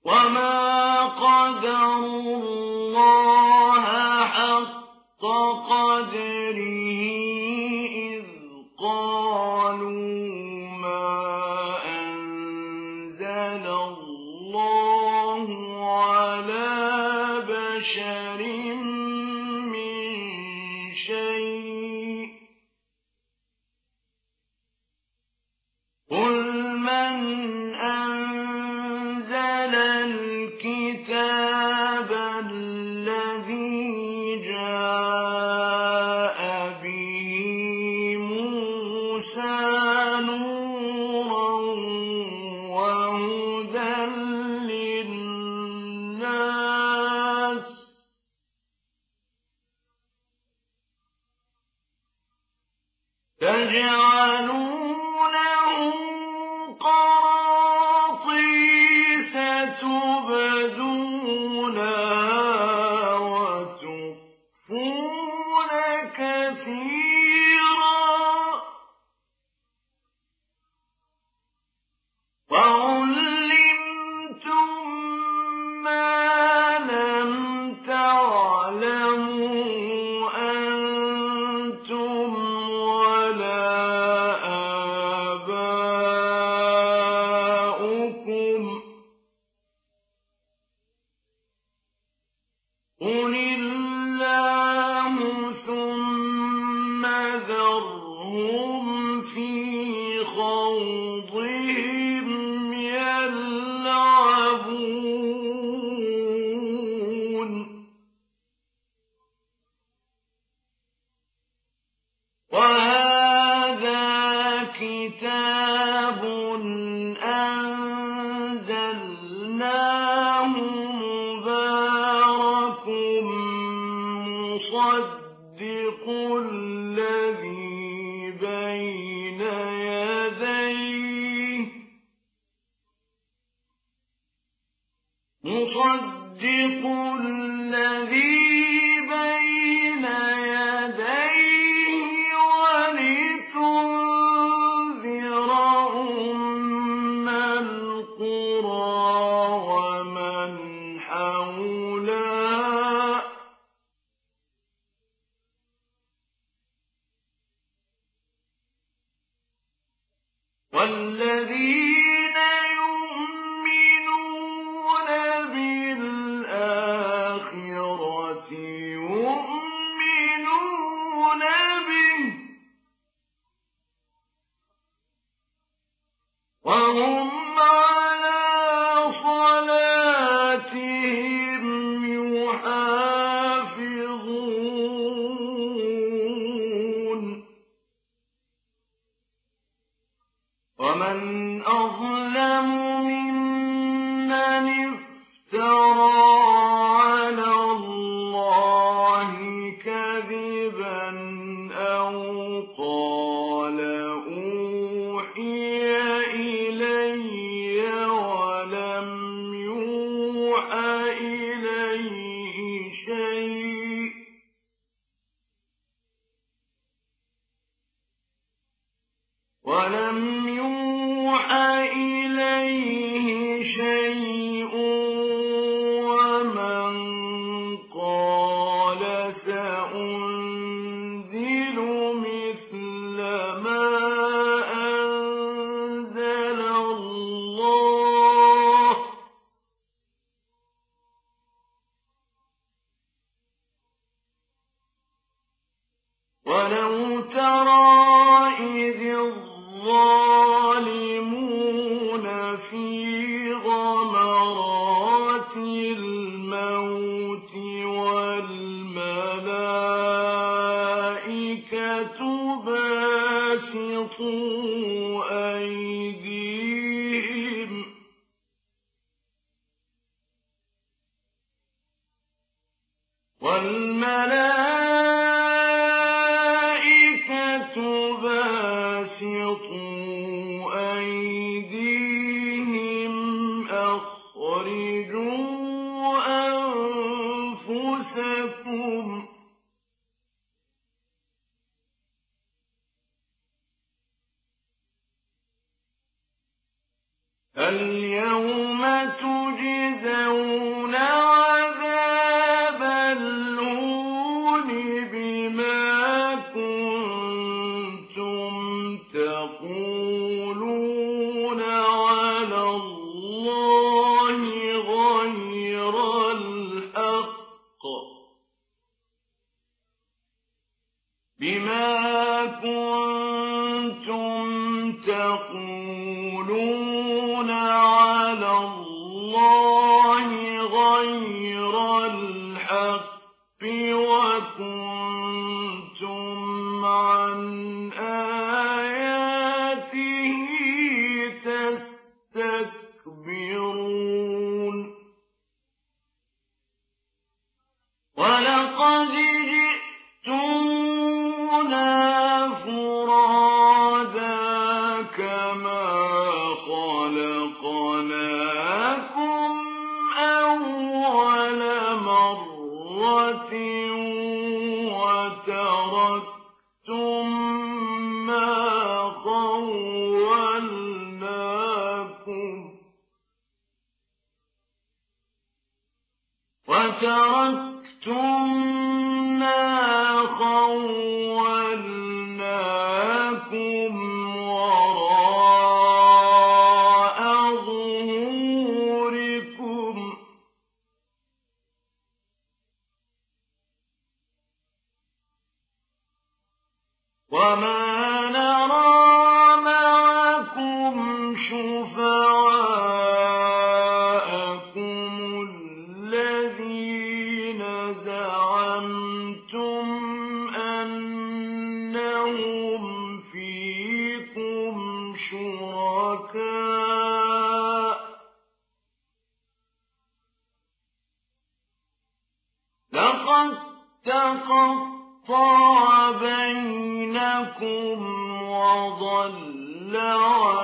وما قدروا الله حق قدره إذ قالوا ما أنزل الله على بشر من شيء قل من أنزل الكتاب الذي جاء به موسى نورا وهدى للناس تجعلونه قراطيس تبدونها وتخفون كثيرا وعلمتم ما لم تعلموا أنتم ولا آباؤكم قل الله ثم ذرهم في خوضهم يلعبون وهذا كتاب أنزلناه مبارك مصدق الذي بين يديه ولتنذر أم القرى ومن حولها والذين يؤمنون بالآخرة يؤمنون به وهم على صلاتهم يحافظون ومن أظلم ممن افترى على الله كذبا أو قال أوحي إلي ولم يوحى إليه شيء ومن قال سأنزل مثل ما أنزل الله ولو ترى إذ الظالمون في غمرات الموت والملائكة باسطوا أيديهم والملائكة باسطوا أيديهم اليوم تجزون عذاب الهون بما كنتم تقولون على الله غير الحق وكنتم عن آياته تستكبرون ولقد جئتمونا فرادا كما خلقناكم أول مرة وتركتم ما خولناكم وراء ظهوركم وما نرى معكم شفعاءكم الذين زعمتم أنهم فيكم شركاء لقد تقطع بينكم وضل عنكم